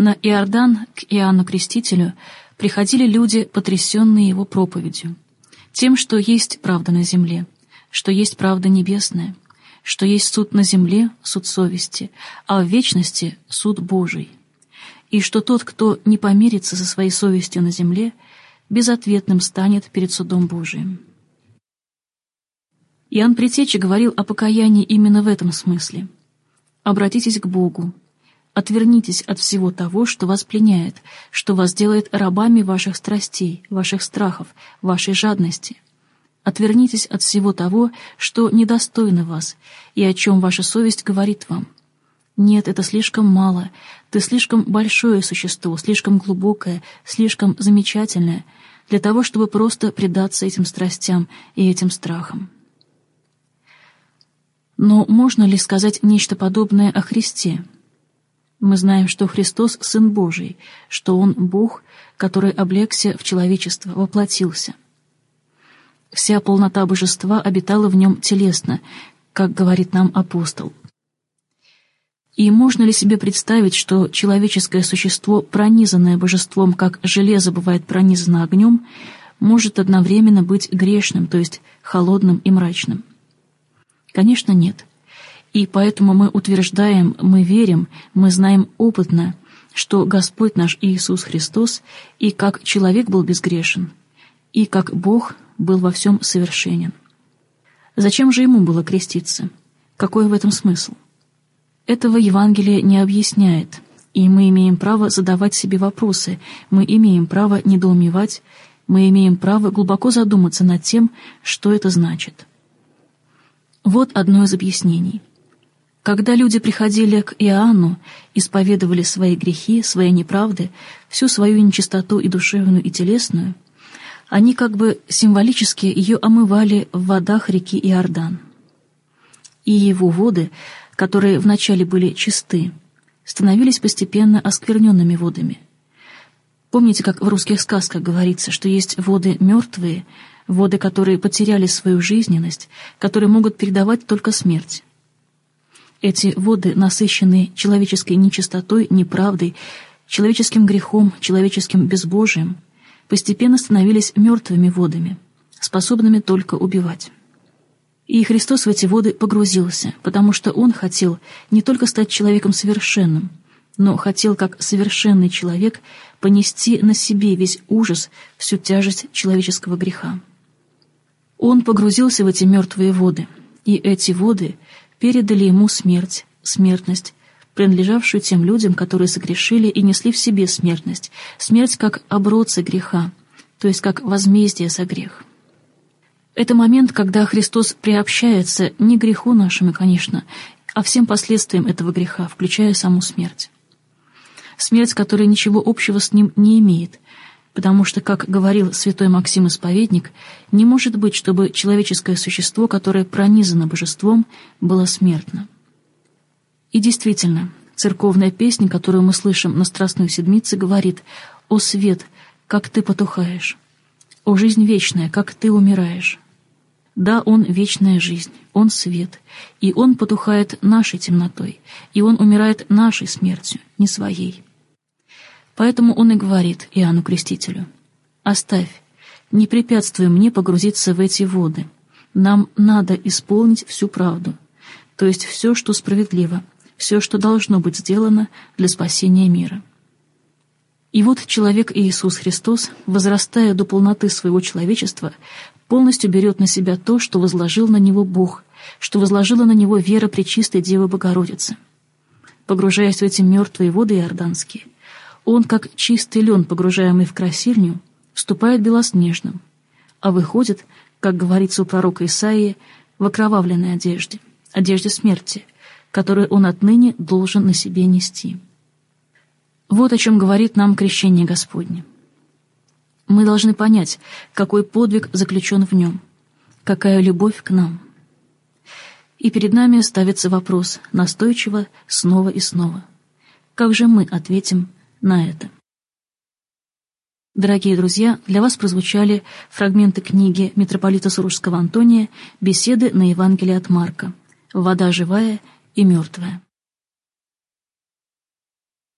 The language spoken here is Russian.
На Иордан к Иоанну Крестителю приходили люди, потрясенные его проповедью, тем, что есть правда на земле, что есть правда небесная, что есть суд на земле, суд совести, а в вечности суд Божий, и что тот, кто не помирится со своей совестью на земле, безответным станет перед судом Божиим. Иоанн Предтеча говорил о покаянии именно в этом смысле. «Обратитесь к Богу, отвернитесь от всего того, что вас пленяет, что вас делает рабами ваших страстей, ваших страхов, вашей жадности. Отвернитесь от всего того, что недостойно вас и о чем ваша совесть говорит вам. Нет, это слишком мало, ты слишком большое существо, слишком глубокое, слишком замечательное для того, чтобы просто предаться этим страстям и этим страхам». Но можно ли сказать нечто подобное о Христе? Мы знаем, что Христос — Сын Божий, что Он — Бог, который облегся в человечество, воплотился. Вся полнота божества обитала в Нем телесно, как говорит нам апостол. И можно ли себе представить, что человеческое существо, пронизанное божеством, как железо бывает пронизано огнем, может одновременно быть грешным, то есть холодным и мрачным? Конечно, нет. И поэтому мы утверждаем, мы верим, мы знаем опытно, что Господь наш Иисус Христос и как человек был безгрешен, и как Бог был во всем совершенен. Зачем же Ему было креститься? Какой в этом смысл? Этого Евангелие не объясняет, и мы имеем право задавать себе вопросы, мы имеем право недоумевать, мы имеем право глубоко задуматься над тем, что это значит. Вот одно из объяснений. Когда люди приходили к Иоанну, исповедовали свои грехи, свои неправды, всю свою нечистоту и душевную, и телесную, они как бы символически ее омывали в водах реки Иордан. И его воды, которые вначале были чисты, становились постепенно оскверненными водами. Помните, как в русских сказках говорится, что есть воды мертвые, воды, которые потеряли свою жизненность, которые могут передавать только смерть. Эти воды, насыщенные человеческой нечистотой, неправдой, человеческим грехом, человеческим безбожием, постепенно становились мертвыми водами, способными только убивать. И Христос в эти воды погрузился, потому что Он хотел не только стать человеком совершенным, но хотел, как совершенный человек, понести на себе весь ужас, всю тяжесть человеческого греха. Он погрузился в эти мертвые воды, и эти воды передали Ему смерть, смертность, принадлежавшую тем людям, которые согрешили и несли в себе смертность, смерть как оброцы греха, то есть как возмездие за грех. Это момент, когда Христос приобщается не к греху нашему, конечно, а всем последствиям этого греха, включая саму смерть. Смерть, которая ничего общего с ним не имеет, потому что, как говорил святой Максим Исповедник, не может быть, чтобы человеческое существо, которое пронизано божеством, было смертно. И действительно, церковная песня, которую мы слышим на Страстной Седмице, говорит: «О свет, как ты потухаешь! О жизнь вечная, как ты умираешь!» Да, Он — вечная жизнь, Он — свет, и Он потухает нашей темнотой, и Он умирает нашей смертью, не своей. Поэтому Он и говорит Иоанну Крестителю: «Оставь, не препятствуй мне погрузиться в эти воды. Нам надо исполнить всю правду, то есть все, что справедливо, все, что должно быть сделано для спасения мира». И вот человек Иисус Христос, возрастая до полноты своего человечества, полностью берет на себя то, что возложил на Него Бог, что возложила на Него вера Пречистой Девы Богородицы. Погружаясь в эти мертвые воды иорданские, Он, как чистый лен, погружаемый в красильню, вступает белоснежным, а выходит, как говорится у пророка Исаии, в окровавленной одежде, одежде смерти, которую Он отныне должен на себе нести. Вот о чем говорит нам крещение Господне. Мы должны понять, какой подвиг заключен в нем, какая любовь к нам. И перед нами ставится вопрос настойчиво, снова и снова: как же мы ответим на это? Дорогие друзья, для вас прозвучали фрагменты книги митрополита Сурожского Антония «Беседы на Евангелие от Марка. Вода живая и мертвая».